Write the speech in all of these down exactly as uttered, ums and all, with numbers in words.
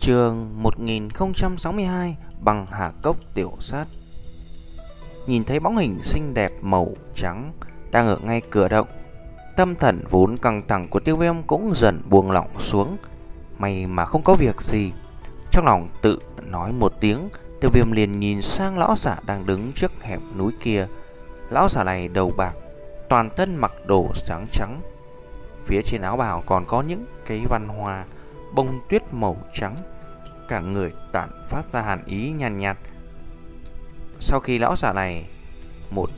Chương một nghìn không trăm sáu mươi hai Băng Hà Cốc tiểu sát. Nhìn thấy bóng hình xinh đẹp màu trắng đang ở ngay cửa động, tâm thần vốn căng thẳng của Tiêu Viêm cũng dần buông lỏng xuống. May mà không có việc gì. Trong lòng tự nói một tiếng, Tiêu Viêm liền nhìn sang lão giả đang đứng trước hẻm núi kia. Lão giả này đầu bạc, toàn thân mặc đồ trắng trắng. Phía trên áo bào còn có những cái văn hoa bông tuyết màu trắng, cả người tản phát ra hàn ý nhàn nhạt, nhạt. Sau khi lão giả này một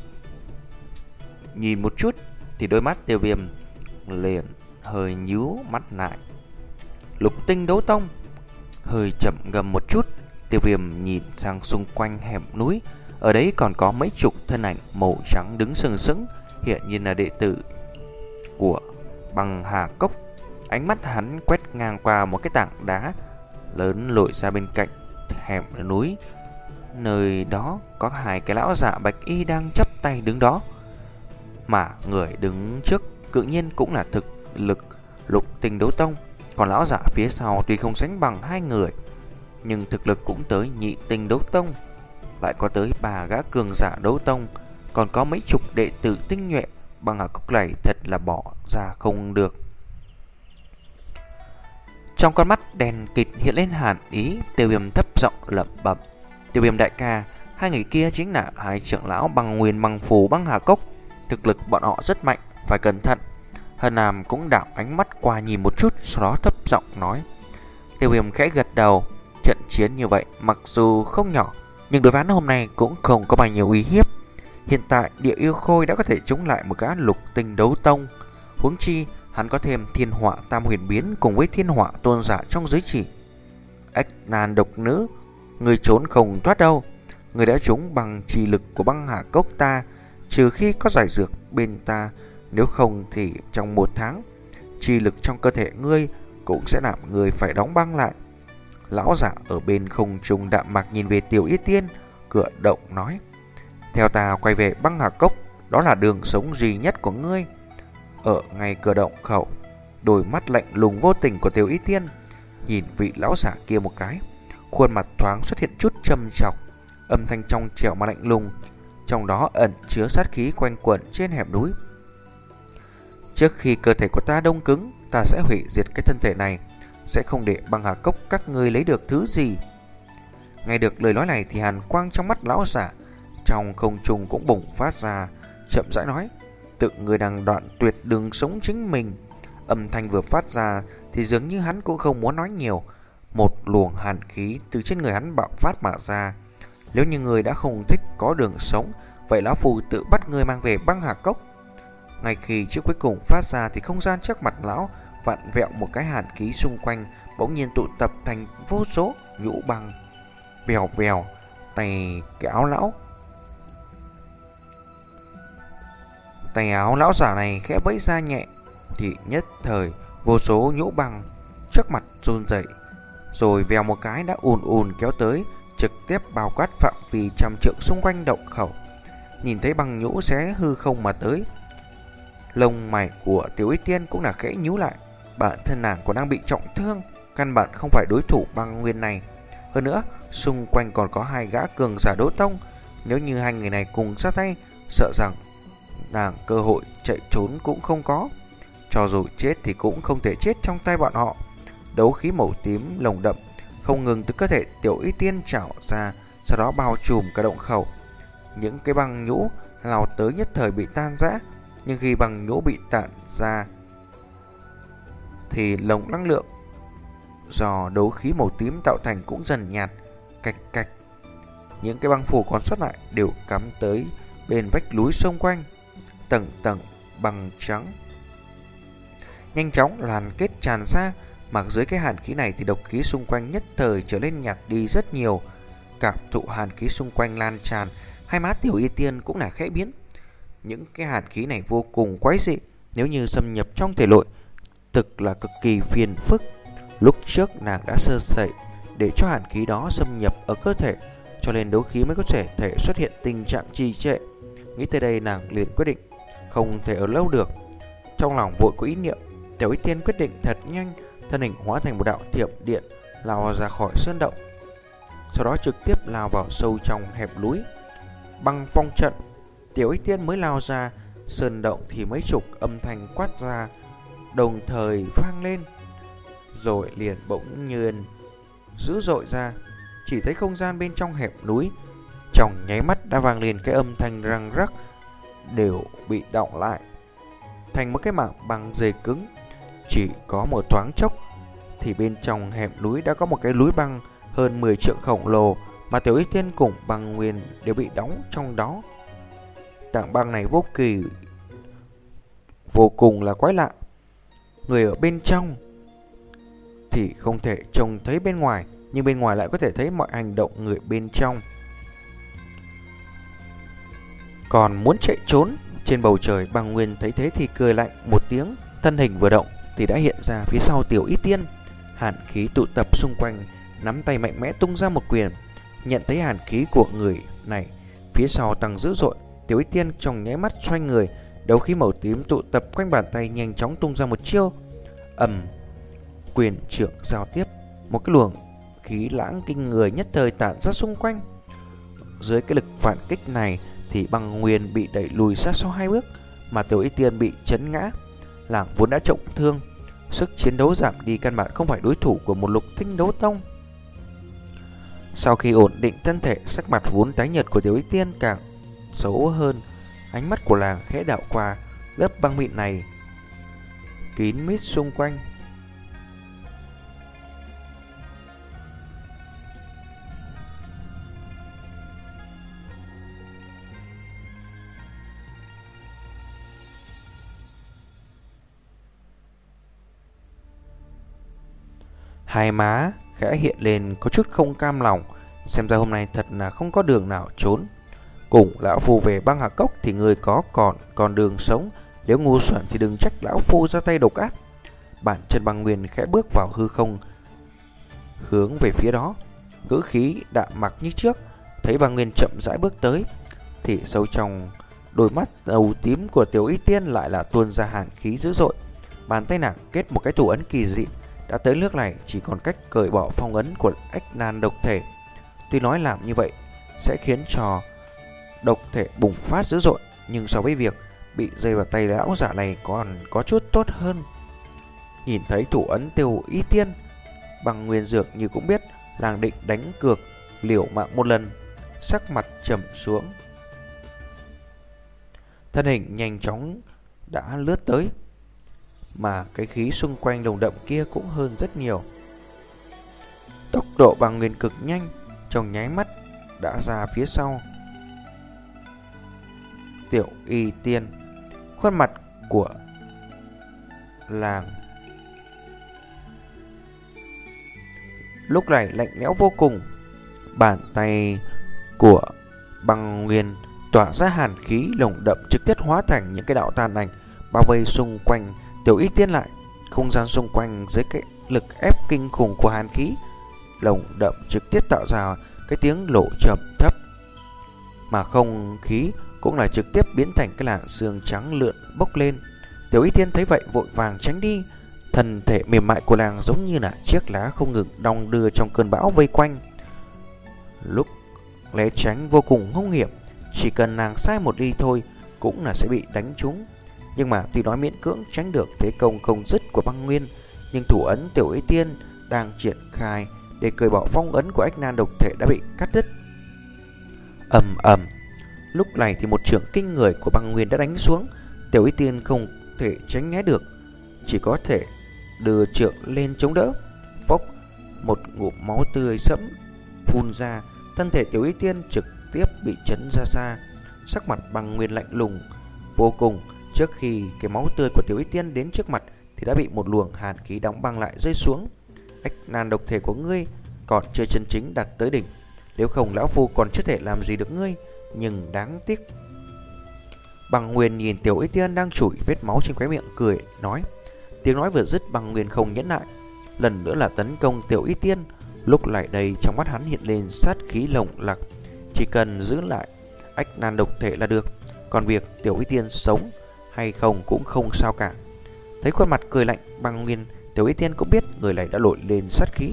nhìn một chút thì đôi mắt Tiêu Viêm liền hơi nhíu mắt lại. Lục Tinh Đấu Tông. Hơi chậm gầm một chút, Tiêu Viêm nhìn sang xung quanh hẻm núi. Ở đấy còn có mấy chục thân ảnh màu trắng đứng sừng sững, hiện nhiên là đệ tử của Băng Hà Cốc. Ánh mắt hắn quét ngang qua một cái tảng đá lớn lội ra bên cạnh hẻm núi. Nơi đó có hai cái lão giả bạch y đang chắp tay đứng đó, mà người đứng trước tự nhiên cũng là thực lực Lục Tinh Đấu Tông. Còn lão giả phía sau tuy không sánh bằng hai người, nhưng thực lực cũng tới Nhị Tinh Đấu Tông. Lại có tới ba gã cường giả đấu tông, còn có mấy chục đệ tử tinh nhuệ. Băng Hà Cốc này thật là bỏ ra không được. Trong con mắt đèn kịt hiện lên hàn ý, Tiêu Viêm thấp giọng lẩm bẩm: Tiêu Viêm đại ca, hai người kia chính là hai trưởng lão Băng Nguyên Băng Phù Băng Hà Cốc. Thực lực bọn họ rất mạnh, phải cẩn thận. Hân Nam cũng đảo ánh mắt qua nhìn một chút, sau đó thấp giọng nói. Tiêu Viêm khẽ gật đầu. Trận chiến như vậy mặc dù không nhỏ, nhưng đối với hắn hôm nay cũng không có bao nhiêu uy hiếp. Hiện tại Địa Yêu Khôi đã có thể chống lại một gã Lục Tinh Đấu Tông, huống chi hắn có thêm Thiên Họa Tam Huyền Biến cùng với Thiên Họa Tôn giả trong giới chỉ. Ách Nan độc nữ, người trốn không thoát đâu. Người đã trúng bằng trì lực của Băng Hà Cốc ta, trừ khi có giải dược bên ta, nếu không thì trong một tháng trì lực trong cơ thể ngươi cũng sẽ làm ngươi phải đóng băng lại. Lão giả ở bên không trung đạm mạc nhìn về Tiểu Y Tiên, cửa động nói: Theo ta quay về Băng Hà Cốc, đó là đường sống duy nhất của ngươi. Ở ngay cửa động khẩu, đôi mắt lạnh lùng vô tình của Tiểu Y Tiên nhìn vị lão giả kia một cái, khuôn mặt thoáng xuất hiện chút châm chọc, âm thanh trong trẻo mà lạnh lùng, trong đó ẩn chứa sát khí quanh quẩn trên hẻm núi. Trước khi cơ thể của ta đông cứng, ta sẽ hủy diệt cái thân thể này, sẽ không để Băng Hà Cốc các ngươi lấy được thứ gì. Nghe được lời nói này thì hàn quang trong mắt lão giả trong không trung cũng bùng phát ra, chậm rãi nói: Tự người đang đoạn tuyệt đường sống chính mình. Âm thanh vừa phát ra thì dường như hắn cũng không muốn nói nhiều. Một luồng hàn khí từ trên người hắn bạo phát mà ra. Nếu như người đã không thích có đường sống, vậy lão phù tự bắt người mang về Băng Hà Cốc. Ngay khi chữ cuối cùng phát ra thì không gian trước mặt lão vặn vẹo, một cái hàn khí xung quanh bỗng nhiên tụ tập thành vô số nhũ băng. Vèo vèo, tay cái áo lão Tay áo lão giả này khẽ vẫy ra nhẹ, thì nhất thời vô số nhũ băng trước mặt run rẩy, rồi vèo một cái đã ùn ùn kéo tới, trực tiếp bao quát phạm vi trăm trượng xung quanh động khẩu. Nhìn thấy băng nhũ xé hư không mà tới, lông mày của Tiểu Y Tiên cũng là khẽ nhíu lại. Bản thân nàng còn đang bị trọng thương, căn bản không phải đối thủ băng nguyên này. Hơn nữa, xung quanh còn có hai gã cường giả đấu tông. Nếu như hai người này cùng ra tay, sợ rằng nàng cơ hội chạy trốn cũng không có. Cho dù chết thì cũng không thể chết trong tay bọn họ. Đấu khí màu tím lồng đậm không ngừng từ cơ thể Tiểu Y Tiên trào ra, sau đó bao trùm cả động khẩu. Những cái băng nhũ lao tới nhất thời bị tan rã, nhưng khi băng nhũ bị tản ra thì lồng năng lượng do đấu khí màu tím tạo thành cũng dần nhạt. Cạch cạch, những cái băng phủ còn sót lại đều cắm tới bên vách núi xung quanh, tầng tầng băng trắng nhanh chóng lan kết tràn ra. Mặc dưới cái hàn khí này thì độc khí xung quanh nhất thời trở nên nhạt đi rất nhiều. Cảm thụ hàn khí xung quanh lan tràn, hai má Tiểu Y Tiên cũng là khẽ biến. Những cái hàn khí này vô cùng quái dị, nếu như xâm nhập trong thể nội thực là cực kỳ phiền phức. Lúc trước nàng đã sơ sẩy để cho hàn khí đó xâm nhập ở cơ thể, cho nên đấu khí mới có thể thể xuất hiện tình trạng trì trệ. Nghĩ tới đây, nàng liền quyết định không thể ở lâu được. Trong lòng vội có ý niệm, Tiểu Y Tiên quyết định thật nhanh, thân hình hóa thành một đạo thiểm điện lao ra khỏi sơn động, sau đó trực tiếp lao vào sâu trong hẹp núi. Băng phong trận, Tiểu Ích Tiên mới lao ra sơn động thì mấy chục âm thanh quát ra đồng thời vang lên, rồi liền bỗng nhiên dữ dội ra. Chỉ thấy không gian bên trong hẹp núi trong nháy mắt đã vang lên cái âm thanh răng rắc, đều bị đọng lại thành một cái mảng băng dày cứng. Chỉ có một thoáng chốc thì bên trong hẹp núi đã có một cái núi băng hơn mười trượng khổng lồ, mà Tiểu Ích Tiên cùng Băng Nguyên đều bị đóng trong đó. Tảng băng này vô kỳ vô cùng là quái lạ. Người ở bên trong thì không thể trông thấy bên ngoài, nhưng bên ngoài lại có thể thấy mọi hành động người bên trong. Còn muốn chạy trốn, trên bầu trời Băng Nguyên thấy thế thì cười lạnh một tiếng, thân hình vừa động thì đã hiện ra phía sau Tiểu Ích Tiên. Hàn khí tụ tập xung quanh, nắm tay mạnh mẽ tung ra một quyền. Nhận thấy hàn khí của người này phía sau tăng dữ dội, Tiểu Ích Tiên trong nháy mắt xoay người, đấu khí màu tím tụ tập quanh bàn tay nhanh chóng tung ra một chiêu. Ầm, quyền trượng giao tiếp, một cái luồng khí lãng kinh người nhất thời tản ra xung quanh. Dưới cái lực phản kích này thì Băng Nguyên bị đẩy lùi sát sau hai bước, mà Tiểu Ích Tiên bị chấn ngã. Làng vốn đã trọng thương, sức chiến đấu giảm đi, căn bản không phải đối thủ của một Lục Tinh Đấu Tông. Sau khi ổn định thân thể, sắc mặt vốn tái nhợt của Tiểu Ích Tiên càng xấu hơn. Ánh mắt của làng khẽ đảo qua lớp băng mịn này kín mít xung quanh. Hai má khẽ hiện lên có chút không cam lòng, xem ra hôm nay thật là không có đường nào trốn. Cùng lão phu về Băng Hà Cốc thì người có còn còn đường sống, nếu ngu xuẩn thì đừng trách lão phu ra tay độc ác. Bản chân Băng Nguyên khẽ bước vào hư không, hướng về phía đó, ngữ khí đạm mặc như trước. Thấy Băng Nguyên chậm rãi bước tới thì sâu trong đôi mắt đầu tím của Tiểu Ích Tiên lại là tuôn ra hàn khí dữ dội. Bàn tay nàng kết một cái thủ ấn kỳ dị. Đã tới nước này chỉ còn cách cởi bỏ phong ấn của ách nan độc thể. Tuy nói làm như vậy sẽ khiến cho độc thể bùng phát dữ dội, nhưng so với việc bị dây vào tay lão giả này còn có chút tốt hơn. Nhìn thấy thủ ấn Tiểu Ích Tiên, Băng Nguyên dược như cũng biết làng định đánh cược liều mạng một lần, sắc mặt trầm xuống, thân hình nhanh chóng đã lướt tới, mà cái khí xung quanh đồng đậm kia cũng hơn rất nhiều. Tốc độ Băng Nguyên cực nhanh, trong nháy mắt đã ra phía sau Tiểu Ích Tiên. Khuôn mặt của làng lúc này lạnh lẽo vô cùng. Bàn tay của Băng Nguyên tỏa ra hàn khí lồng đậm, trực tiếp hóa thành những cái đạo tàn ảnh bao vây xung quanh Tiểu Ích Tiên lại. Không gian xung quanh dưới cái lực ép kinh khủng của hàn khí lồng đậm trực tiếp tạo ra cái tiếng lộ trầm thấp, mà không khí cũng là trực tiếp biến thành cái làn sương trắng lượn bốc lên. Tiểu Ích Tiên thấy vậy vội vàng tránh đi. Thân thể mềm mại của nàng giống như là chiếc lá không ngừng đong đưa trong cơn bão vây quanh. Lúc né tránh vô cùng hung hiểm, chỉ cần nàng sai một đi thôi cũng là sẽ bị đánh trúng. Nhưng mà tuy nói miễn cưỡng tránh được thế công không dứt của Băng Nguyên, nhưng thủ ấn Tiểu Ích Tiên đang triển khai để cởi bỏ phong ấn của ách nan độc thể đã bị cắt đứt. Ầm ầm. Lúc này thì một chưởng kinh người của Băng Nguyên đã đánh xuống. Tiểu Ích Tiên không thể tránh né được, chỉ có thể đưa trượng lên chống đỡ. Phốc, một ngụm máu tươi sẫm phun ra, thân thể Tiểu Ích Tiên trực tiếp bị chấn ra xa. Sắc mặt Băng Nguyên lạnh lùng vô cùng. Trước khi cái máu tươi của Tiểu Ích Tiên đến trước mặt thì đã bị một luồng hàn khí đóng băng lại rơi xuống. Ách nan độc thể của ngươi còn chưa chân chính đạt tới đỉnh, nếu không lão phu còn chưa thể làm gì được ngươi, nhưng đáng tiếc. Băng Nguyên nhìn Tiểu Ích Tiên đang chùi vết máu trên khóe miệng, cười nói. Tiếng nói vừa dứt, Băng Nguyên không nhẫn nại, lần nữa là tấn công Tiểu Ích Tiên. Lúc lại đây trong mắt hắn hiện lên sát khí lồng lặc, chỉ cần giữ lại ách nan độc thể là được, còn việc Tiểu Ích Tiên sống hay không cũng không sao cả. Thấy khuôn mặt cười lạnh Băng Nguyên, Tiểu Ích Tiên cũng biết người này đã nổi lên sát khí,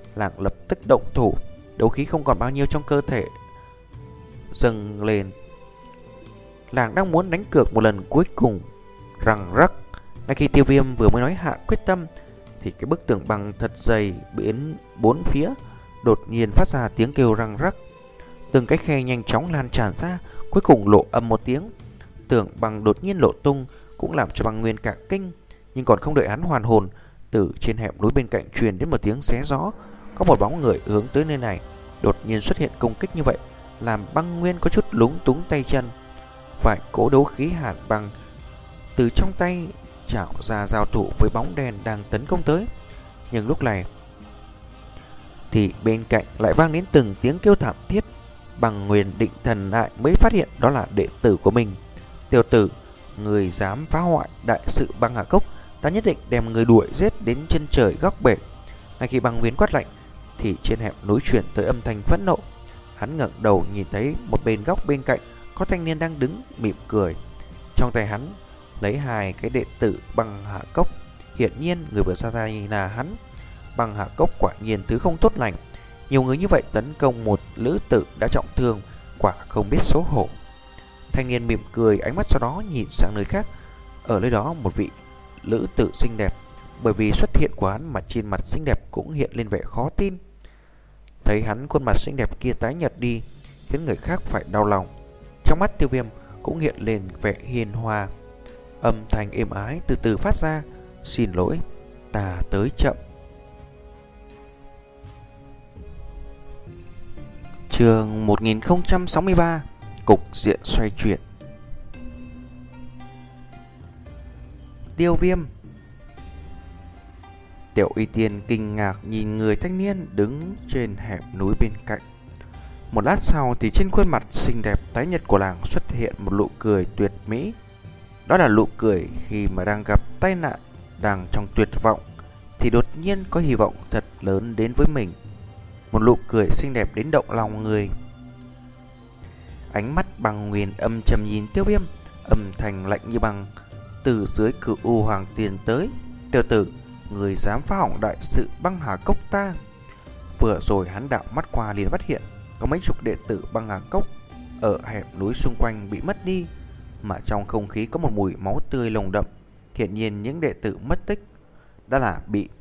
Làng lập tức động thủ. Đấu khí không còn bao nhiêu trong cơ thể dâng lên. Làng đang muốn đánh cược một lần cuối cùng. Răng rắc. Ngay khi Tiêu Viêm vừa mới nói hạ quyết tâm thì cái bức tường băng thật dày biến bốn phía đột nhiên phát ra tiếng kêu răng rắc. Từng cái khe nhanh chóng lan tràn ra, cuối cùng lộ âm một tiếng. Tường băng đột nhiên lộ tung, cũng làm cho Băng Nguyên cả kinh. Nhưng còn không đợi hắn hoàn hồn, từ trên hẻm núi bên cạnh truyền đến một tiếng xé gió. Có một bóng người hướng tới nơi này, đột nhiên xuất hiện công kích như vậy, làm Băng Nguyên có chút lúng túng tay chân. Vài cỗ đấu khí hàn băng từ trong tay chảo ra giao thủ với bóng đen đang tấn công tới. Nhưng lúc này thì bên cạnh lại vang đến từng tiếng kêu thảm thiết. Băng Nguyên định thần lại mới phát hiện đó là đệ tử của mình. Tiểu tử, người dám phá hoại đại sự Băng Hà Cốc, ta nhất định đem người đuổi giết đến chân trời góc bể. Ngay khi Băng Nguyên quát lạnh thì trên hẻm núi truyền tới âm thanh phẫn nộ. Hắn ngẩng đầu nhìn thấy một bên góc bên cạnh có thanh niên đang đứng mỉm cười. Trong tay hắn lấy hai cái đệ tử Băng Hà Cốc. Hiển nhiên người vừa ra tay là hắn. Băng Hà Cốc quả nhiên thứ không tốt lành. Nhiều người như vậy tấn công một lữ tử đã trọng thương, quả không biết xấu hổ. Thanh niên mỉm cười, ánh mắt sau đó nhìn sang nơi khác. Ở nơi đó một vị lữ tử xinh đẹp. Bởi vì xuất hiện của hắn mà trên mặt xinh đẹp cũng hiện lên vẻ khó tin. Thấy hắn khuôn mặt xinh đẹp kia tái nhợt đi, khiến người khác phải đau lòng. Trong mắt Tiêu Viêm cũng hiện lên vẻ hiền hòa. Âm thanh êm ái từ từ phát ra: "Xin lỗi, ta tới chậm." Chương một nghìn không trăm sáu mươi ba. Cục diện xoay chuyển. Tiêu Viêm. Tiểu Y Tiên kinh ngạc nhìn người thanh niên đứng trên hẻm núi bên cạnh. Một lát sau thì trên khuôn mặt xinh đẹp tái nhợt của nàng xuất hiện một nụ cười tuyệt mỹ. Đó là nụ cười khi mà đang gặp tai nạn, đang trong tuyệt vọng thì đột nhiên có hy vọng thật lớn đến với mình. Một nụ cười xinh đẹp đến động lòng người. Ánh mắt Băng Nguyên âm trầm nhìn Tiêu Viêm, âm thanh lạnh như băng từ dưới Cửu U Hoàng tiền tới: "Tiểu tử, người dám phá hỏng đại sự Băng Hà Cốc ta." Vừa rồi hắn đạo mắt qua liền phát hiện có mấy chục đệ tử Băng Hà Cốc ở hẻm núi xung quanh bị mất đi, mà trong không khí có một mùi máu tươi nồng đậm. Hiển nhiên những đệ tử mất tích đã là bị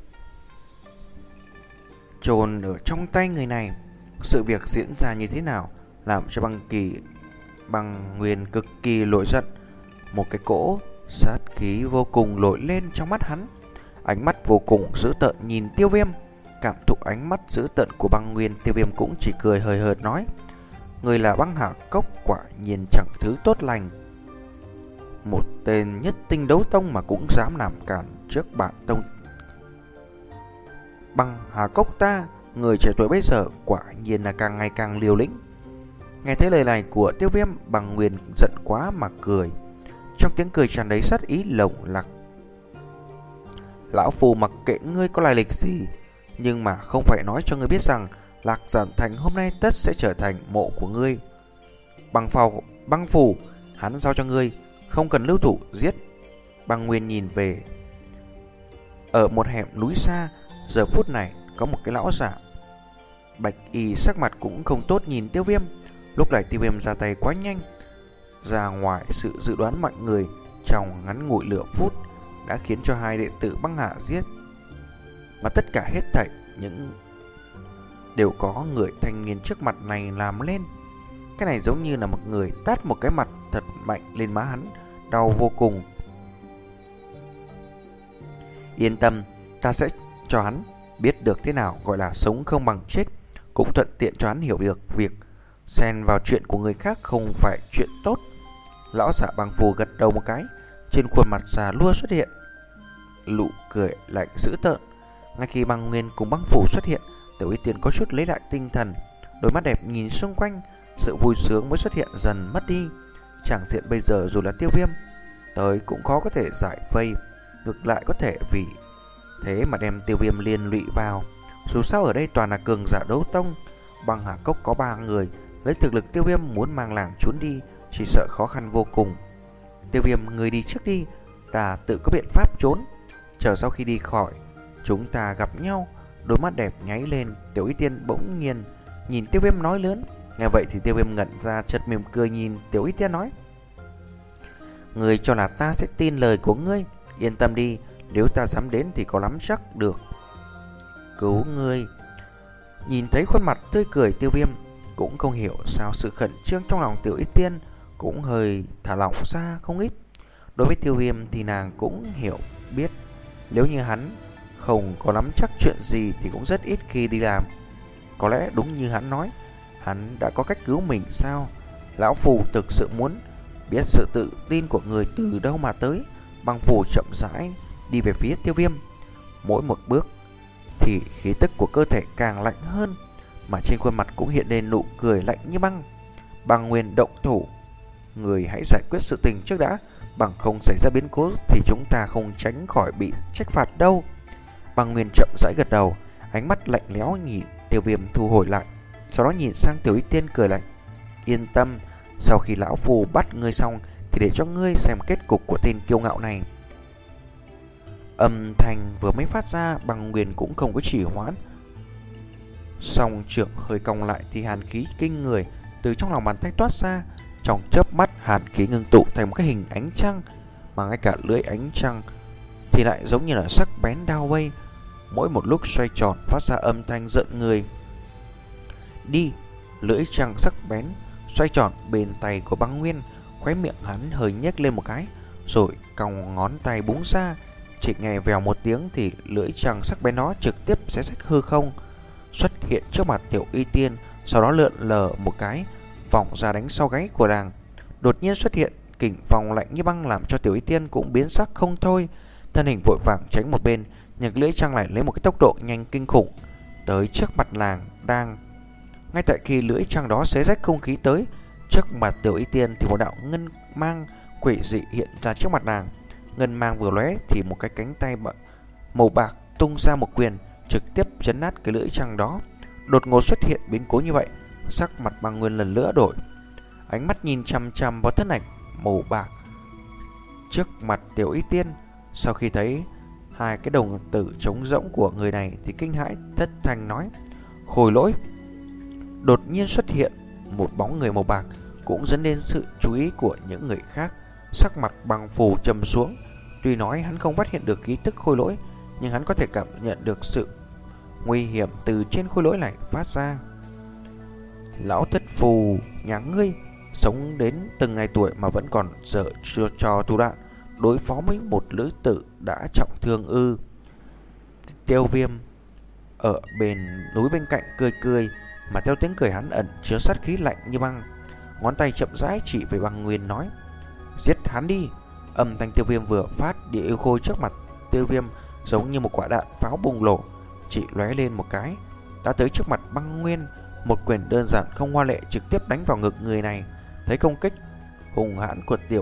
chôn ở trong tay người này. Sự việc diễn ra như thế nào làm cho Băng Kỳ Băng Nguyên cực kỳ nổi giận. Một cái cỗ sát khí vô cùng nổi lên trong mắt hắn. Ánh mắt vô cùng dữ tợn nhìn Tiêu Viêm. Cảm thụ ánh mắt dữ tợn của Băng Nguyên, Tiêu Viêm cũng chỉ cười hời hợt nói: "Người là Băng Hà Cốc quả nhiên chẳng thứ tốt lành. Một tên nhất tinh đấu tông mà cũng dám làm cản trước bản tông Băng Hà Cốc ta. Người trẻ tuổi bây giờ quả nhiên là càng ngày càng liều lĩnh." Nghe thấy lời này của Tiêu Viêm, Băng Nguyên giận quá mà cười. Trong tiếng cười tràn đầy sát ý lồng lặc: "Lão phù mặc kệ ngươi có lai lịch gì, nhưng mà không phải nói cho ngươi biết rằng Lạc Giản Thành hôm nay tất sẽ trở thành mộ của ngươi. Băng phù, băng phù hắn giao cho ngươi, không cần lưu thủ giết." Băng Nguyên nhìn về ở một hẻm núi xa. Giờ phút này có một cái lão giả bạch y sắc mặt cũng không tốt nhìn Tiêu Viêm. Lúc này Tiêu Viêm ra tay quá nhanh, ra ngoài sự dự đoán mọi người. Trong ngắn ngủi lửa phút đã khiến cho hai đệ tử Băng Hà giết. Mà tất cả hết thảy những đều có người thanh niên trước mặt này làm lên. Cái này giống như là một người tát một cái mặt thật mạnh lên má hắn, đau vô cùng. "Yên tâm, ta sẽ cho hắn biết được thế nào gọi là sống không bằng chết, cũng thuận tiện cho hắn hiểu được việc xen vào chuyện của người khác không phải chuyện tốt." Lão giả Băng Phù gật đầu một cái. Trên khuôn mặt già lua xuất hiện nụ cười lạnh dữ tợn. Ngay khi Băng Nguyên cùng Băng Phù xuất hiện, Tiểu Y Tiên có chút lấy lại tinh thần, đôi mắt đẹp nhìn xung quanh. Sự vui sướng mới xuất hiện dần mất đi. Chẳng diện bây giờ dù là Tiêu Viêm tới cũng khó có thể giải vây, ngược lại có thể vì thế mà đem Tiêu Viêm liên lụy vào. Dù sao ở đây toàn là cường giả đấu tông. Băng Hà Cốc có ba người, lấy thực lực Tiêu Viêm muốn mang làng trốn đi chỉ sợ khó khăn vô cùng. "Tiêu Viêm, người đi trước đi, ta tự có biện pháp trốn. Chờ sau khi đi khỏi, chúng ta gặp nhau, Đôi mắt đẹp nháy lên. Tiểu Y Tiên bỗng nhiên nhìn Tiêu Viêm nói lớn. Nghe vậy thì Tiêu Viêm ngẩn ra, chợt mỉm cười nhìn Tiểu Y Tiên nói: Ngươi cho là ta sẽ tin lời của ngươi? Yên tâm đi, nếu ta dám đến thì có lắm chắc được cứu ngươi. Nhìn thấy khuôn mặt tươi cười Tiêu Viêm, cũng không hiểu sao sự khẩn trương trong lòng Tiểu Y Tiên cũng hơi thả lỏng ra không ít. Đối với Tiêu Viêm thì nàng cũng hiểu biết, nếu như hắn không có nắm chắc chuyện gì thì cũng rất ít khi đi làm. Có lẽ đúng như hắn nói, hắn đã có cách cứu mình sao? Lão Phù thực sự muốn biết sự tự tin của người từ đâu mà tới. Băng Phù chậm rãi đi về phía Tiêu Viêm. Mỗi một bước thì khí tức của cơ thể càng lạnh hơn, mà trên khuôn mặt cũng hiện lên nụ cười lạnh như băng. Băng Nguyên động thủ, người hãy giải quyết sự tình trước đã, bằng không xảy ra biến cố thì chúng ta không tránh khỏi bị trách phạt đâu. Băng Nguyên chậm rãi gật đầu, ánh mắt lạnh lẽo nhìn Tiêu Viêm thu hồi lại, sau đó nhìn sang Tiểu Y Tiên cười lạnh: Yên tâm, sau khi lão Phù bắt ngươi xong thì để cho ngươi xem kết cục của tên kiêu ngạo này. Âm thanh vừa mới phát ra, Băng Nguyên cũng không có trì hoãn. Song trưởng hơi cong lại thì hàn khí kinh người từ trong lòng bàn tay toát ra. Trong chớp mắt, hàn khí ngưng tụ thành một cái hình ánh trăng, mà ngay cả lưỡi ánh trăng thì lại giống như là sắc bén đao bay, mỗi một lúc xoay tròn phát ra âm thanh giận người. Đi! Lưỡi trăng sắc bén xoay tròn bên tay của Băng Nguyên, khóe miệng hắn hơi nhếch lên một cái, rồi cong ngón tay búng ra. Chỉ nghe vèo một tiếng thì lưỡi trăng sắc bén đó trực tiếp xé rách hư không, xuất hiện trước mặt Tiểu Y Tiên, sau đó lượn lờ một cái vòng ra đánh sau gáy của nàng. Đột nhiên xuất hiện kình phong lạnh như băng làm cho Tiểu Y Tiên cũng biến sắc không thôi, thân hình vội vàng tránh một bên, nhưng lưỡi trăng lại lấy một cái tốc độ nhanh kinh khủng tới trước mặt nàng. Đang ngay tại khi lưỡi trăng đó xé rách không khí tới trước mặt Tiểu Y Tiên thì một đạo ngân mang quỷ dị hiện ra trước mặt nàng. Ngân mang vừa lóe thì một cái cánh tay màu bạc tung ra một quyền, trực tiếp chấn nát cái lưỡi trăng đó. Đột ngột xuất hiện biến cố như vậy, sắc mặt Băng Nguyên lần nữa đổi, ánh mắt nhìn chằm chằm vào thân ảnh màu bạc trước mặt Tiểu Y Tiên. Sau khi thấy hai cái đồng tử trống rỗng của người này thì kinh hãi thất thanh nói: Khôi Lỗi! Đột nhiên xuất hiện một bóng người màu bạc cũng dẫn đến sự chú ý của những người khác. Sắc mặt Băng Phù trầm xuống, tuy nói hắn không phát hiện được khí tức Khôi Lỗi, nhưng hắn có thể cảm nhận được sự nguy hiểm từ trên Khôi Lỗi này phát ra. Lão thất phù nhà ngươi, sống đến từng ngày tuổi mà vẫn còn dở chưa trò thủ đoạn đối phó với một lữ tử đã trọng thương ư? Tiêu Viêm ở bên núi bên cạnh cười cười, mà theo tiếng cười hắn ẩn chứa sát khí lạnh như băng. Ngón tay chậm rãi chỉ về Băng Nguyên nói: Giết hắn đi! Âm thanh Tiêu Viêm vừa phát, địa yêu khôi trước mặt Tiêu Viêm giống như một quả đạn pháo bùng nổ, chỉ lóe lên một cái đã tới trước mặt Băng Nguyên. Một quyền đơn giản không hoa lệ trực tiếp đánh vào ngực người này. Thấy công kích hùng hãn của Tiểu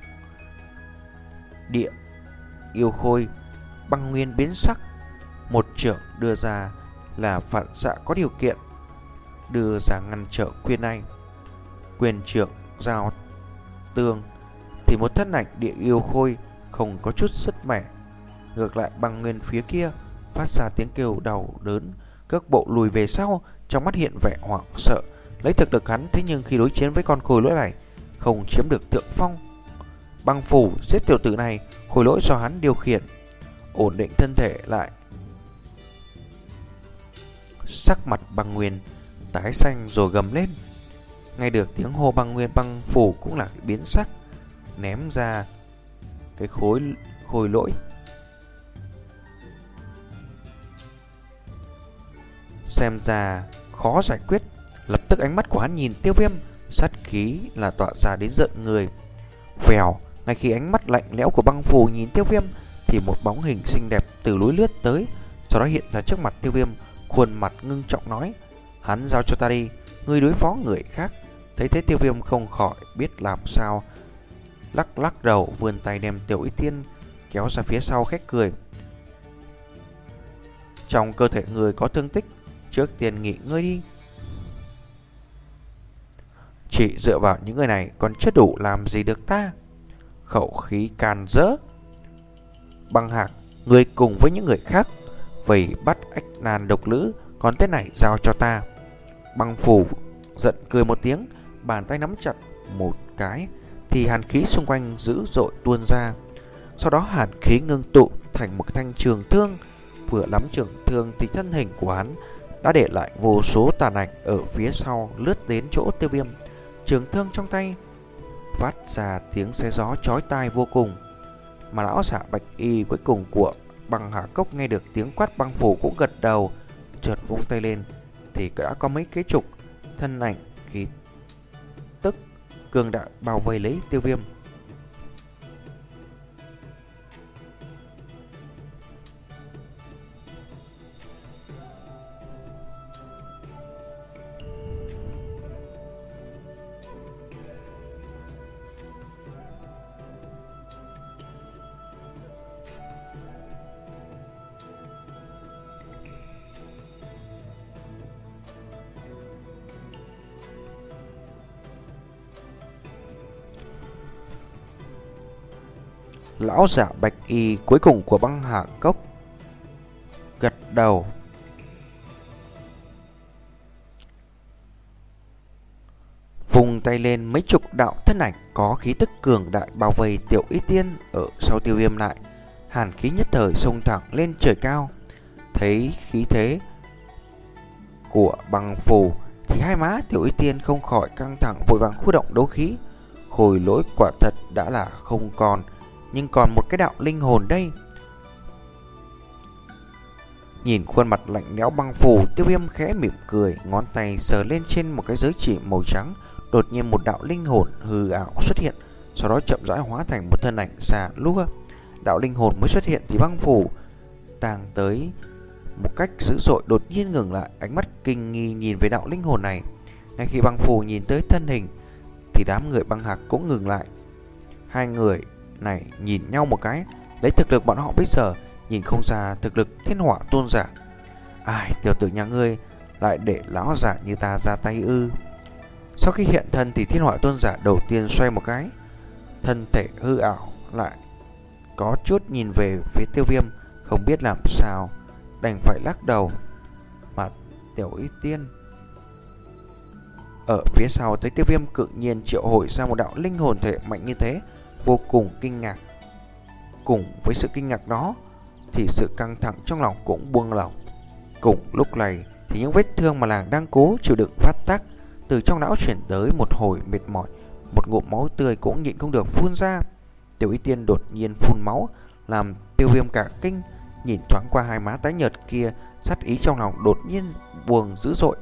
Địa yêu khôi, Băng Nguyên biến sắc, một trưởng đưa ra là phản xạ có điều kiện đưa ra ngăn trở quyền này. Quyền trưởng giao tương thì một thân ảnh địa yêu khôi không có chút sức mẻ. Ngược lại Băng Nguyên phía kia phát ra tiếng kêu đau đớn, cước bộ lùi về sau, trong mắt hiện vẻ hoảng sợ. Lấy thực lực hắn, thế nhưng khi đối chiến với con Khôi Lỗi này không chiếm được thượng phong. Băng Phù giết tiểu tử này, Khôi Lỗi do hắn điều khiển, ổn định thân thể lại. Sắc mặt Băng Nguyên tái xanh rồi gầm lên. Nghe được tiếng hô Băng Nguyên, Băng Phù cũng là biến sắc, ném ra cái khối Khôi Lỗi. Xem ra khó giải quyết. Lập tức ánh mắt của hắn nhìn Tiêu Viêm, sát khí là tỏa ra đến giận người. Vèo, ngay khi ánh mắt lạnh lẽo của Băng Phù nhìn Tiêu Viêm thì một bóng hình xinh đẹp từ núi lướt tới, sau đó hiện ra trước mặt Tiêu Viêm, khuôn mặt ngưng trọng nói: Hắn giao cho ta đi, ngươi đối phó người khác. Thấy thế Tiêu Viêm không khỏi biết làm sao, lắc lắc đầu, vươn tay đem Tiểu Y Tiên kéo ra phía sau khét cười: Trong cơ thể người có thương tích, trước tiên nghỉ ngơi đi. Chỉ dựa vào những người này còn chưa đủ làm gì được ta. Khẩu khí can dỡ. Băng Hạc, người cùng với những người khác Vậy bắt ách nan độc lữ, còn tên này giao cho ta. Băng phù giận cười một tiếng, bàn tay nắm chặt một cái thì hàn khí xung quanh dữ dội tuôn ra. Sau đó hàn khí ngưng tụ thành một thanh trường thương. Vừa lắm trường thương thì thân hình của hắn đã để lại vô số tàn ảnh ở phía sau lướt đến chỗ Tiêu Viêm. Trường thương trong tay phát ra tiếng xé gió chói tai vô cùng. Mà lão giả bạch y cuối cùng của Băng Hà Cốc nghe được tiếng quát băng phủ cũng gật đầu, chợt vung tay lên thì đã có mấy cái chục thân ảnh khí tức cường đại bao vây lấy Tiêu Viêm. Lão giả bạch y cuối cùng của Băng Hà Cốc gật đầu. Vùng tay lên, mấy chục đạo thân ảnh có khí tức cường đại bao vây Tiểu Y Tiên ở sau Tiêu Viêm lại. Hàn khí nhất thời xông thẳng lên trời cao. Thấy khí thế của băng phù thì hai má Tiểu Y Tiên không khỏi căng thẳng, vội vàng khu động đấu khí. Khôi lỗi quả thật đã là không còn, nhưng còn một cái đạo linh hồn đây. Nhìn khuôn mặt lạnh lẽo băng phù, Tiêu Viêm khẽ mỉm cười, ngón tay sờ lên trên một cái giới chỉ màu trắng. Đột nhiên một đạo linh hồn hư ảo xuất hiện, sau đó chậm rãi hóa thành một thân ảnh già lúa. Đạo linh hồn mới xuất hiện thì băng phù tàng tới một cách dữ dội đột nhiên ngừng lại, ánh mắt kinh nghi nhìn về đạo linh hồn này. Ngay khi băng phù nhìn tới thân hình thì đám người băng hạc cũng ngừng lại. Hai người này nhìn nhau một cái, lấy thực lực bọn họ bây giờ nhìn không ra thực lực thiên hỏa tôn giả. Ai, tiểu tử nhà ngươi lại để lão giả như ta ra tay ư? Sau khi hiện thân thì thiên hỏa tôn giả đầu tiên xoay một cái, thân thể hư ảo lại có chút nhìn về phía Tiêu Viêm, không biết làm sao, đành phải lắc đầu. Mà Tiểu Y Tiên ở phía sau thấy Tiêu Viêm tự nhiên triệu hồi ra một đạo linh hồn thể mạnh như thế, vô cùng kinh ngạc. Cùng với sự kinh ngạc đó thì sự căng thẳng trong lòng cũng buông lỏng. Cùng lúc này thì những vết thương mà nàng đang cố chịu đựng phát tác, từ trong não chuyển tới một hồi mệt mỏi, một ngụm máu tươi cũng nhịn không được phun ra. Tiểu Y Tiên đột nhiên phun máu, làm Tiêu Viêm cả kinh, nhìn thoáng qua hai má tái nhợt kia, sát ý trong lòng đột nhiên buông dữ dội.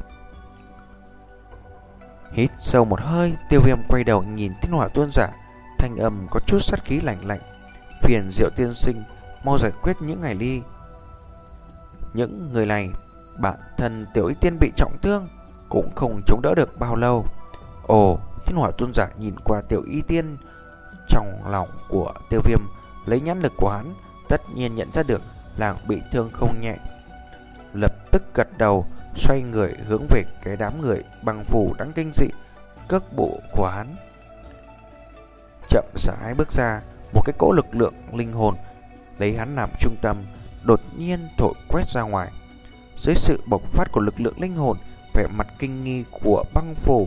Hít sâu một hơi, Tiêu Viêm quay đầu nhìn thiên hỏa tôn giả, thanh âm có chút sát khí lạnh lạnh. Phiền Diệu tiên sinh, mau giải quyết những ngày ly. Những người này, bản thân Tiểu Y Tiên bị trọng thương, cũng không chống đỡ được bao lâu. Ồ, thiên hỏa tôn giả nhìn qua Tiểu Y Tiên, trong lòng của Tiêu Viêm lấy nhãn lực của hắn tất nhiên nhận ra được nàng bị thương không nhẹ. Lập tức gật đầu, xoay người hướng về cái đám người băng phủ đáng kinh dị. Cước bộ của hắn chậm rãi bước ra, một cái cỗ lực lượng linh hồn lấy hắn làm trung tâm, đột nhiên thổi quét ra ngoài. Dưới sự bộc phát của lực lượng linh hồn, vẻ mặt kinh nghi của băng phủ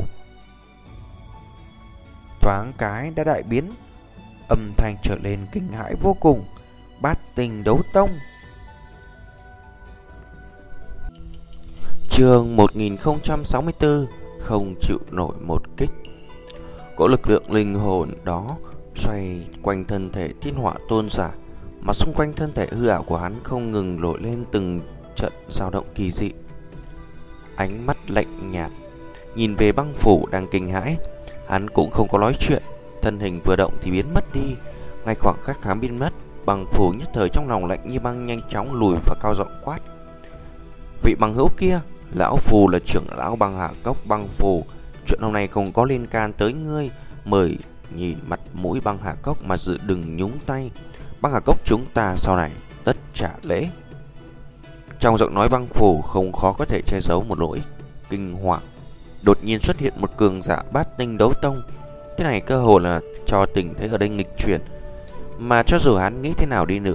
thoáng cái đã đại biến, âm thanh trở lên kinh hãi vô cùng. Bát tinh đấu tông. Chương một nghìn không trăm sáu mươi tư, không chịu nổi một kích. Cỗ lực lượng linh hồn đó xoay quanh thân thể thiên hỏa tôn giả, mà xung quanh thân thể hư ảo của hắn không ngừng nổi lên từng trận dao động kỳ dị. Ánh mắt lạnh nhạt nhìn về băng phủ đang kinh hãi, hắn cũng không có nói chuyện, thân hình vừa động thì biến mất đi. Ngay khoảng khắc hắn biến mất, băng phủ nhất thời trong lòng lạnh như băng, nhanh chóng lùi và cao giọng quát: vị bằng hữu kia, lão phù là trưởng lão Băng Hà Cốc băng phù, chuyện hôm nay không có liên can tới ngươi, mời nhìn mặt mũi Băng Hà Cốc mà dự đừng nhúng tay. Băng Hà Cốc chúng ta sau này tất trả lễ. Trong giọng nói băng phù không khó có thể che giấu một nỗi kinh hoàng. Đột nhiên xuất hiện một cường giả bát tinh đấu tông, thế này cơ hồ là cho tình thế ở đây nghịch chuyển. Mà cho dù hắn nghĩ thế nào đi nữa,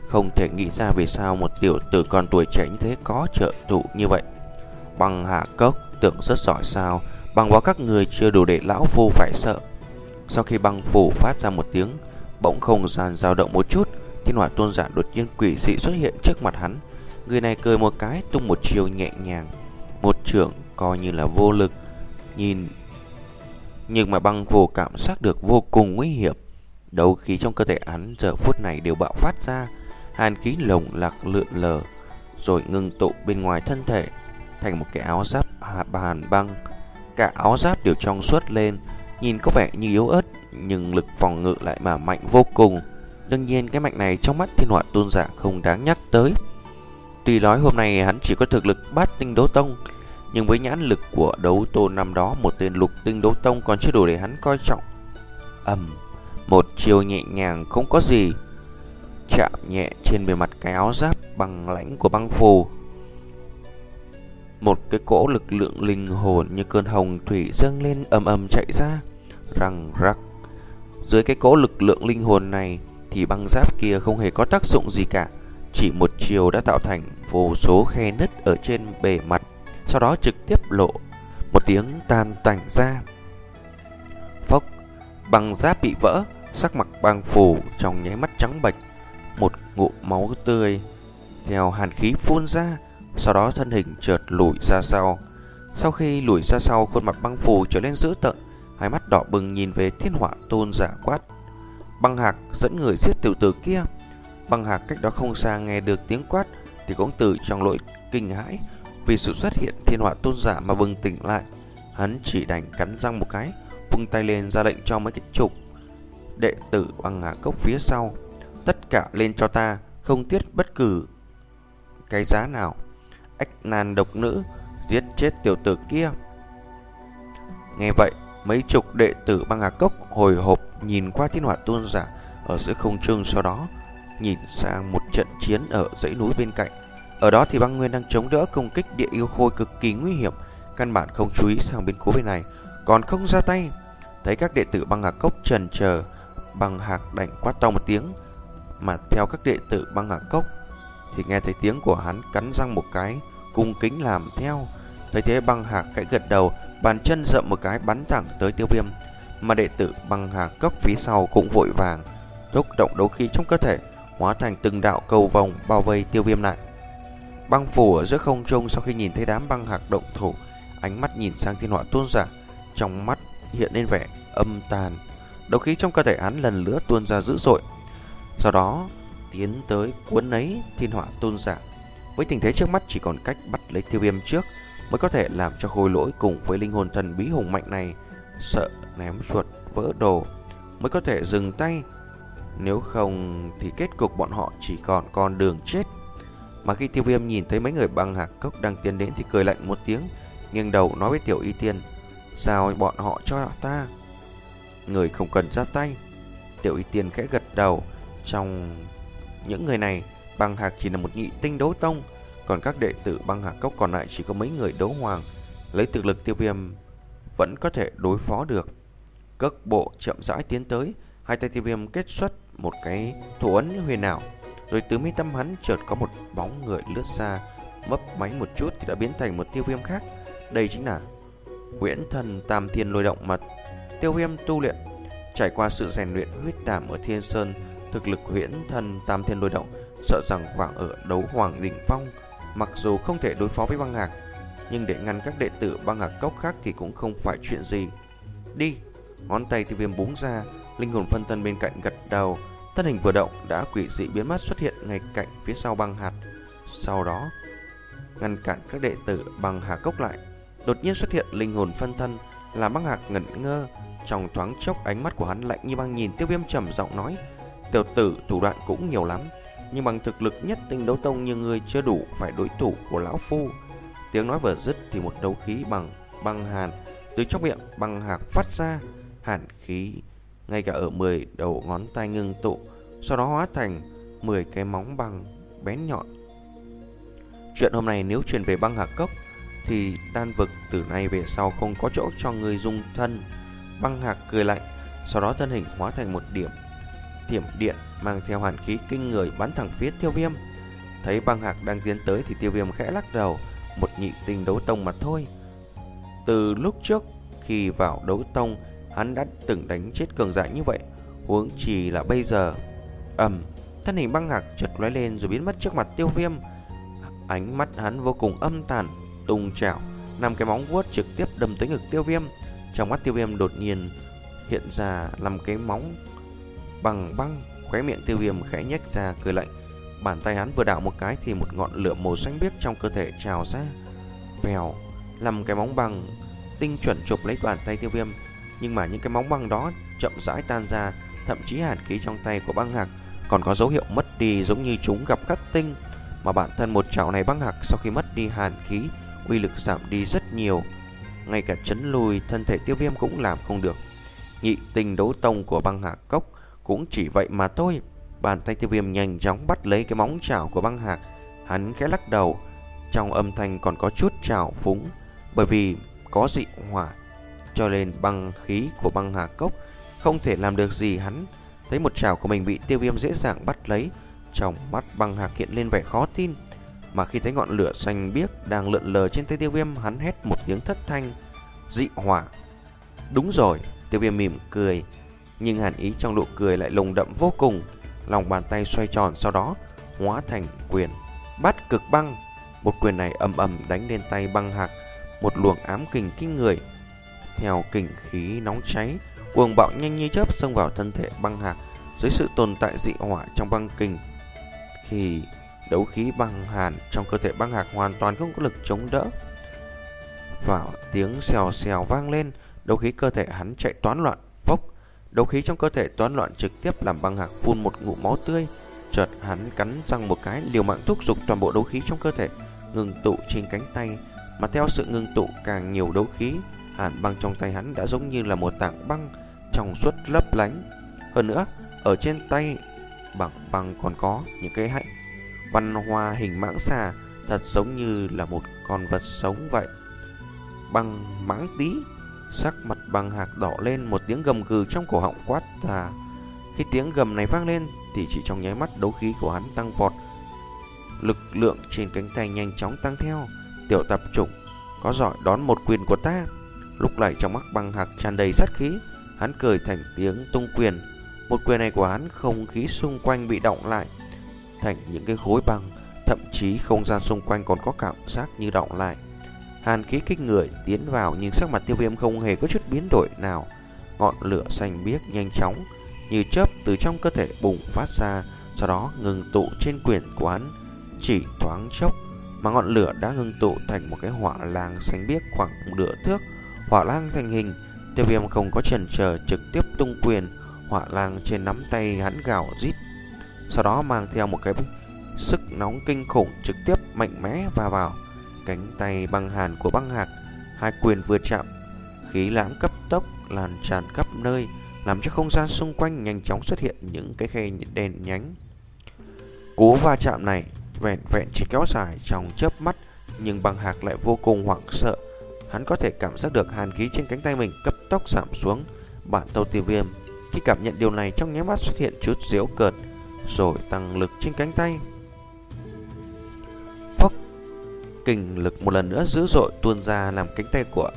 không thể nghĩ ra vì sao một tiểu tử còn tuổi trẻ như thế có trợ thủ như vậy. Băng Hà Cốc tưởng rất giỏi sao, bằng vào các người chưa đủ để lão phu phải sợ. Sau khi băng phủ phát ra một tiếng, bỗng không gian dao động một chút, Thiên Hỏa Tôn giả đột nhiên quỷ dị xuất hiện trước mặt hắn. Người này cười một cái, tung một chiêu nhẹ nhàng, một chưởng coi như là vô lực, nhìn nhưng mà băng phủ cảm giác được vô cùng nguy hiểm. Đấu khí trong cơ thể hắn giờ phút này đều bạo phát ra, hàn khí lồng lạc lượn lờ, rồi ngưng tụ bên ngoài thân thể thành một cái áo giáp hàn băng. Cả áo giáp đều trong suốt lên, nhìn có vẻ như yếu ớt, nhưng lực phòng ngự lại mà mạnh vô cùng. Đương nhiên cái mạnh này trong mắt Thiên Hỏa Tôn giả không đáng nhắc tới. Tuy nói hôm nay hắn chỉ có thực lực bát tinh đấu tông, nhưng với nhãn lực của đấu tôn năm đó, một tên lục tinh đấu tông còn chưa đủ để hắn coi trọng. Ầm, một chiều nhẹ nhàng không có gì, chạm nhẹ trên bề mặt cái áo giáp bằng lãnh của băng phù. Một cái cỗ lực lượng linh hồn như cơn hồng thủy dâng lên ầm ầm chạy ra, răng rắc. Dưới cái cỗ lực lượng linh hồn này thì băng giáp kia không hề có tác dụng gì cả, chỉ một chiều đã tạo thành vô số khe nứt ở trên bề mặt, sau đó trực tiếp lộ một tiếng tan tành ra. Phốc, băng giáp bị vỡ, sắc mặt băng phù trong nháy mắt trắng bệch, một ngụm máu tươi theo hàn khí phun ra, sau đó thân hình chợt lùi ra sau. Sau khi lùi ra sau, khuôn mặt băng phù trở lên dữ tợn, hai mắt đỏ bừng nhìn về Thiên Hỏa Tôn giả quát: Băng Hạc, dẫn người giết tiểu tử kia. Băng Hạc cách đó không xa nghe được tiếng quát thì cũng từ trong nỗi kinh hãi vì sự xuất hiện Thiên Hỏa Tôn giả mà bừng tỉnh lại. Hắn chỉ đành cắn răng một cái, vung tay lên ra lệnh cho mấy cái chục đệ tử Băng Hà Cốc phía sau: tất cả lên cho ta, không tiếc bất cứ cái giá nào. Ách nan độc nữ, giết chết tiểu tử kia. Nghe vậy, mấy chục đệ tử Băng Hà Cốc hồi hộp nhìn qua Thiên Hỏa Tôn giả ở giữa không trung, sau đó nhìn sang một trận chiến ở dãy núi bên cạnh. Ở đó thì băng nguyên đang chống đỡ công kích địa yêu khôi cực kỳ nguy hiểm, căn bản không chú ý sang bên cố bên này, còn không ra tay. Thấy các đệ tử Băng Hà Cốc chần chờ, Băng Hạc đành quát to một tiếng, mà theo các đệ tử Băng Hà Cốc thì nghe thấy tiếng của hắn cắn răng một cái, cung kính làm theo. Thấy thế Băng Hạc khẽ gật đầu, bàn chân dậm một cái bắn thẳng tới Tiêu Viêm, mà đệ tử Băng Hà Cốc phía sau cũng vội vàng thúc động đấu khí trong cơ thể, hóa thành từng đạo cầu vòng bao vây Tiêu Viêm lại. Băng phủ ở giữa không trung sau khi nhìn thấy đám Băng Hạc động thủ, ánh mắt nhìn sang Thiên Hỏa Tôn giả, trong mắt hiện lên vẻ âm tàn. Đấu khí trong cơ thể hắn lần nữa tuôn ra dữ dội, sau đó tiến tới cuốn lấy Thiên Hỏa Tôn giả. Với tình thế trước mắt chỉ còn cách bắt lấy Tiêu Viêm trước mới có thể làm cho Khôi Lỗi cùng với linh hồn thần bí hùng mạnh này sợ ném chuột vỡ đồ mới có thể dừng tay. Nếu không thì kết cục bọn họ chỉ còn con đường chết. Mà khi Tiêu Viêm nhìn thấy mấy người Băng Hà Cốc đang tiến đến thì cười lạnh một tiếng, nghiêng đầu nói với Tiểu Y Tiên: giao bọn họ cho ta, người không cần ra tay. Tiểu Y Tiên khẽ gật đầu. Trong những người này, Băng Hạc chỉ là một nhị tinh đấu tông, còn các đệ tử Băng Hà Cốc còn lại chỉ có mấy người đấu hoàng. Lấy thực lực Tiêu Viêm vẫn có thể đối phó được. Cước bộ chậm rãi tiến tới, hai tay Tiêu Viêm kết xuất một cái thủ ấn huyền ảo, rồi từ mi tâm hắn chợt có một bóng người lướt ra, mấp máy một chút thì đã biến thành một Tiêu Viêm khác. Đây chính là Huyễn Thần Tam Thiên Lôi Động mà Tiêu Viêm tu luyện. Trải qua sự rèn luyện huyết đảm ở Thiên Sơn, thực lực Huyễn Thần Tam Thiên Lôi Động sợ rằng khoảng ở đấu hoàng đỉnh phong. Mặc dù không thể đối phó với Băng Hạc, nhưng để ngăn các đệ tử Băng Hạc Cốc khác thì cũng không phải chuyện gì. Đi! Ngón tay Tiêu Viêm búng ra, linh hồn phân thân bên cạnh gật đầu, thân hình vừa động đã quỷ dị biến mất, xuất hiện ngay cạnh phía sau Băng Hạc, sau đó ngăn cản các đệ tử Băng Hà Cốc lại. Đột nhiên xuất hiện linh hồn phân thân, làm Băng Hạc ngẩn ngơ. Trong thoáng chốc, ánh mắt của hắn lạnh như băng nhìn Tiêu Viêm, trầm giọng nói: tiểu tử thủ đoạn cũng nhiều lắm, nhưng bằng thực lực nhất tinh đấu tông như ngươi chưa đủ phải đối thủ của lão phu. Tiếng nói vừa dứt thì một đấu khí bằng băng hàn từ trong miệng Băng Hạc phát ra, hàn khí ngay cả ở mười đầu ngón tay ngưng tụ, sau đó hóa thành mười cái móng băng bén nhọn. Chuyện hôm nay nếu truyền về Băng Hà Cốc thì đan vực từ nay về sau không có chỗ cho người dung thân. Băng Hạc cười lạnh, sau đó thân hình hóa thành một điểm thiểm điện mang theo hàn khí kinh người bắn thẳng phía Tiêu Viêm. Thấy Băng Hạc đang tiến tới thì Tiêu Viêm khẽ lắc đầu, một nhị tinh đấu tông mà thôi. Từ lúc trước khi vào đấu tông, hắn đã từng đánh chết cường giả như vậy, huống chi là bây giờ. Ầm, thân hình Băng Hạc chợt lóe lên rồi biến mất trước mặt Tiêu Viêm. Ánh mắt hắn vô cùng âm tàn, tung chảo, năm cái móng vuốt trực tiếp đâm tới ngực Tiêu Viêm. Trong mắt Tiêu Viêm đột nhiên hiện ra năm cái móng bằng băng, khóe miệng Tiêu Viêm khẽ nhếch ra cười lạnh. Bàn tay hắn vừa đảo một cái thì một ngọn lửa màu xanh biếc trong cơ thể trào ra. Vèo, năm cái móng băng tinh chuẩn chụp lấy bàn tay Tiêu Viêm, nhưng mà những cái móng băng đó chậm rãi tan ra, thậm chí hàn khí trong tay của Băng Hạc còn có dấu hiệu mất đi, giống như chúng gặp khắc tinh. Mà bản thân một chảo này Băng Hạc sau khi mất đi hàn khí, uy lực giảm đi rất nhiều, ngay cả chấn lùi thân thể Tiêu Viêm cũng làm không được. Nhị tinh đấu tông của Băng Hạc Cốc cũng chỉ vậy mà thôi. Bàn tay Tiêu Viêm nhanh chóng bắt lấy cái móng chảo của Băng Hạc. Hắn khẽ lắc đầu, trong âm thanh còn có chút trào phúng. Bởi vì có dị hỏa cho nên băng khí của Băng Hạc Cốc không thể làm được gì hắn. Thấy một chảo của mình bị Tiêu Viêm dễ dàng bắt lấy, trong mắt Băng Hạc hiện lên vẻ khó tin. Mà khi thấy ngọn lửa xanh biếc đang lượn lờ trên tay Tiêu Viêm, hắn hét một tiếng thất thanh. Dị hỏa. Đúng rồi, Tiêu Viêm mỉm cười, nhưng hàn ý trong nụ cười lại lồng đậm vô cùng. Lòng bàn tay xoay tròn, sau đó hóa thành quyền Bát Cực Băng. Một quyền này ầm ầm đánh lên tay Băng Hạc, một luồng ám kình kinh người theo kình khí nóng cháy cuồng bạo nhanh như chớp xông vào thân thể Băng Hạc. Dưới sự tồn tại dị hỏa trong băng kình, khi đấu khí băng hàn trong cơ thể Băng Hạc hoàn toàn không có lực chống đỡ. Vào tiếng xèo xèo vang lên, đấu khí cơ thể hắn chạy toán loạn. Phốc, đấu khí trong cơ thể toán loạn trực tiếp làm Băng Hạc phun một ngụm máu tươi. Chợt hắn cắn răng một cái, liều mạng thúc giục toàn bộ đấu khí trong cơ thể ngưng tụ trên cánh tay. Mà theo sự ngưng tụ càng nhiều đấu khí, hàn băng trong tay hắn đã giống như là một tảng băng trong suốt lấp lánh. Hơn nữa, ở trên tay bằng băng còn có những cái hạnh văn hoa hình mãng xà, thật giống như là một con vật sống vậy. Băng mãng tí. Sắc mặt Băng Hạc đỏ lên, một tiếng gầm gừ trong cổ họng quát ra. Khi tiếng gầm này vang lên thì chỉ trong nháy mắt đấu khí của hắn tăng vọt, lực lượng trên cánh tay nhanh chóng tăng theo. Tiểu tạp chủng, có giỏi đón một quyền của ta. Lúc này trong mắt Băng Hạc tràn đầy sát khí, hắn cười thành tiếng tung quyền. Một quyền này của hắn, không khí xung quanh bị động lại thành những cái khối băng, thậm chí không gian xung quanh còn có cảm giác như động lại. Hàn khí kinh người tiến vào, nhưng sắc mặt Tiêu Viêm không hề có chút biến đổi nào. Ngọn lửa xanh biếc nhanh chóng như chớp từ trong cơ thể bùng phát ra, sau đó ngừng tụ trên quyền của hắn. Chỉ thoáng chốc mà ngọn lửa đã ngưng tụ thành một cái hỏa lang xanh biếc khoảng nửa thước. Hỏa lang thành hình, Tiêu Viêm không có chần chờ trực tiếp tung quyền. Hỏa lang trên nắm tay hắn gào rít, sau đó mang theo một cái sức nóng kinh khủng trực tiếp mạnh mẽ va vào cánh tay băng hàn của Băng Hạc. Hai quyền vừa chạm, khí lãng cấp tốc lan tràn khắp nơi, làm cho không gian xung quanh nhanh chóng xuất hiện những cái khe đen nhánh. Cú va chạm này vẹn vẹn chỉ kéo dài trong chớp mắt, nhưng Băng Hạc lại vô cùng hoảng sợ. Hắn có thể cảm giác được hàn khí trên cánh tay mình cấp tốc giảm xuống. Bản Tâu Tiêu Viêm khi cảm nhận điều này trong nháy mắt xuất hiện chút giễu cợt, rồi tăng lực trên cánh tay. Phốc, kình lực một lần nữa dữ dội tuôn ra, làm cánh tay của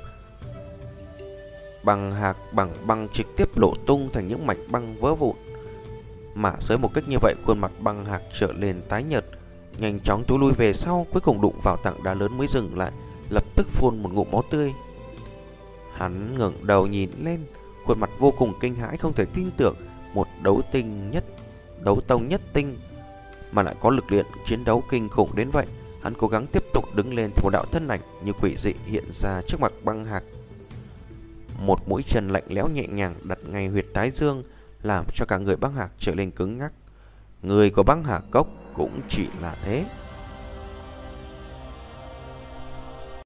Băng Hạc bằng băng trực tiếp nổ tung thành những mảnh băng vỡ vụn. Mà dưới một kích như vậy, khuôn mặt Băng Hạc trở lên tái nhợt, nhanh chóng tối lui về sau, cuối cùng đụng vào tảng đá lớn mới dừng lại, lập tức phun một ngụm máu tươi. Hắn ngẩng đầu nhìn lên, khuôn mặt vô cùng kinh hãi, không thể tin tưởng một đấu tinh nhất đấu tông nhất tinh mà lại có lực lượng chiến đấu kinh khủng đến vậy. Hắn cố gắng tiếp tục đứng lên thì một đạo thân ảnh như quỷ dị hiện ra trước mặt Băng Hạc. Một mũi chân lạnh lẽo nhẹ nhàng đặt ngay huyệt thái dương, làm cho cả người Băng Hạc trở lên cứng ngắc. Người của Băng Hạc Cốc cũng chỉ là thế.